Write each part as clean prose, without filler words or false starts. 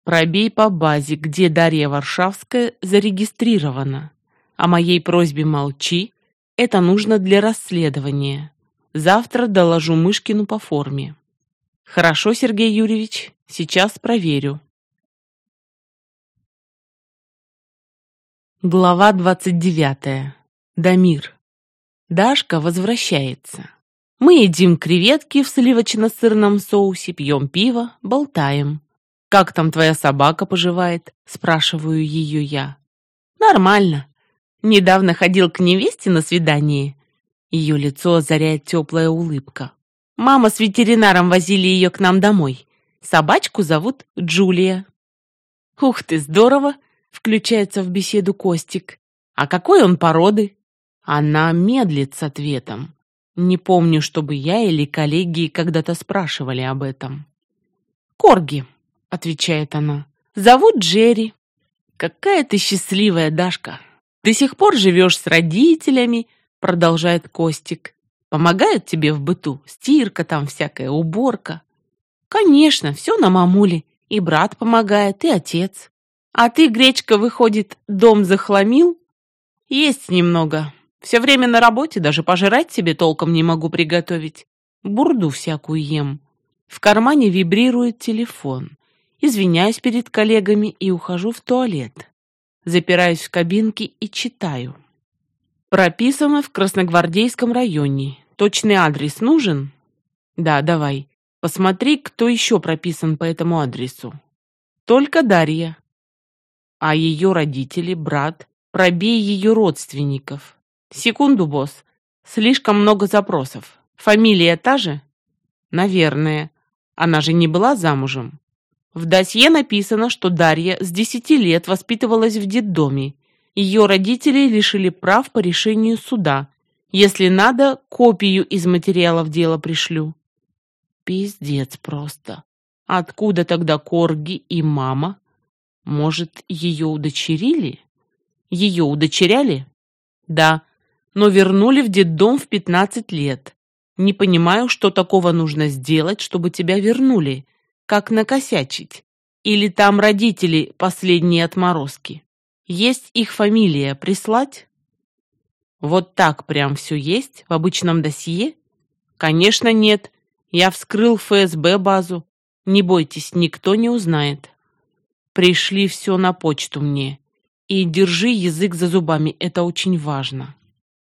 Пробей по базе, где Дарья Варшавская зарегистрирована. О моей просьбе молчи. Это нужно для расследования. Завтра доложу Мышкину по форме. Хорошо, Сергей Юрьевич, сейчас проверю. Глава 29. Дамир. Дашка возвращается. Мы едим креветки в сливочно-сырном соусе, пьем пиво, болтаем. «Как там твоя собака поживает?» – спрашиваю ее я. «Нормально. Недавно ходил к невесте на свидание». Ее лицо озаряет теплая улыбка. «Мама с ветеринаром возили ее к нам домой. Собачку зовут Джулия». «Ух ты, здорово!» – включается в беседу Костик. «А какой он породы?» Она медлит с ответом. Не помню, чтобы я или коллеги когда-то спрашивали об этом. «Корги», — отвечает она. «Зовут Джерри». «Какая ты счастливая, Дашка. До сих пор живешь с родителями», — продолжает Костик. «Помогают тебе в быту? Стирка там всякая, уборка?» «Конечно, все на мамуле. И брат помогает, и отец. А ты, Гречка, выходит, дом захламил?» «Есть немного. Все время на работе, даже пожрать себе толком не могу приготовить. Бурду всякую ем». В кармане вибрирует телефон. Извиняюсь перед коллегами и ухожу в туалет. Запираюсь в кабинке и читаю. Прописано в Красногвардейском районе. Точный адрес нужен? Да, давай. Посмотри, кто еще прописан по этому адресу. Только Дарья. А ее родители, брат, пробей ее родственников. Секунду, босс. Слишком много запросов. Фамилия та же? Наверное. Она же не была замужем. В досье написано, что Дарья с 10 лет воспитывалась в детдоме. Ее родители лишили прав по решению суда. Если надо, копию из материалов дела пришлю. Пиздец просто. Откуда тогда Корги и мама? Может, ее удочерили? Ее удочеряли? Да, но вернули в детдом в 15 лет. Не понимаю, что такого нужно сделать, чтобы тебя вернули. Как накосячить? Или там родители последние отморозки? Есть их фамилия, прислать? Вот так прям все есть в обычном досье? Конечно, нет. Я вскрыл ФСБ базу. Не бойтесь, никто не узнает. Пришли все на почту мне. И держи язык за зубами, это очень важно.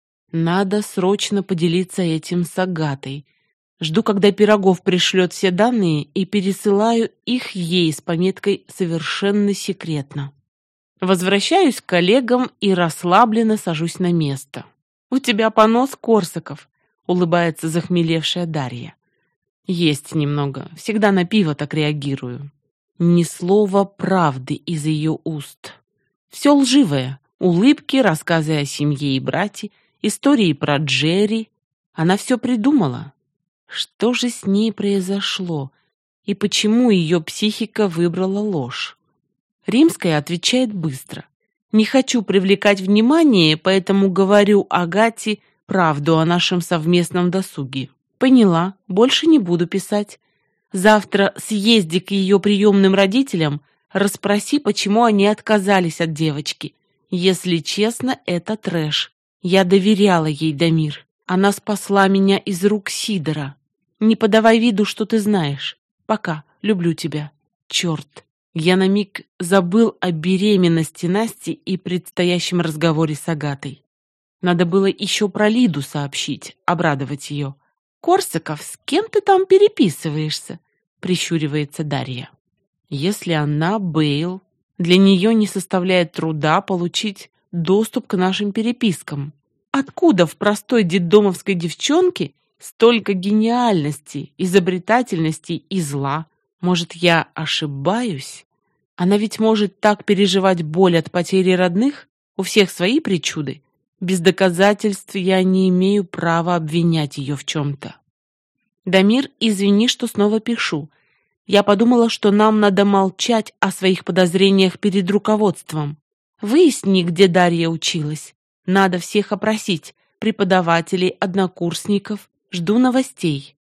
Надо срочно поделиться этим с Агатой. Жду, когда Пирогов пришлет все данные и пересылаю их ей с пометкой «Совершенно секретно». Возвращаюсь к коллегам и расслабленно сажусь на место. «У тебя понос, Корсаков», — улыбается захмелевшая Дарья. «Есть немного. Всегда на пиво так реагирую». Ни слова правды из ее уст. Все лживое. Улыбки, рассказы о семье и брате, истории про Джерри. Она все придумала. Что же с ней произошло? И почему ее психика выбрала ложь? Римская отвечает быстро. Не хочу привлекать внимание, поэтому говорю Агате правду о нашем совместном досуге. Поняла, больше не буду писать. Завтра съезди к ее приемным родителям, расспроси, почему они отказались от девочки. Если честно, это трэш. Я доверяла ей, Дамир. Она спасла меня из рук Сидора. Не подавай виду, что ты знаешь. Пока. Люблю тебя. Черт. Я на миг забыл о беременности Насти и предстоящем разговоре с Агатой. Надо было еще про Лиду сообщить, обрадовать ее. «Корсаков, с кем ты там переписываешься?» — прищуривается Дарья. Если она Бейл, для нее не составляет труда получить доступ к нашим перепискам. Откуда в простой детдомовской девчонке столько гениальности, изобретательности и зла? Может, я ошибаюсь? Она ведь может так переживать боль от потери родных? У всех свои причуды. Без доказательств я не имею права обвинять ее в чем-то. Дамир, извини, что снова пишу. Я подумала, что нам надо молчать о своих подозрениях перед руководством. Выясни, где Дарья училась. Надо всех опросить, преподавателей, однокурсников. Жду новостей.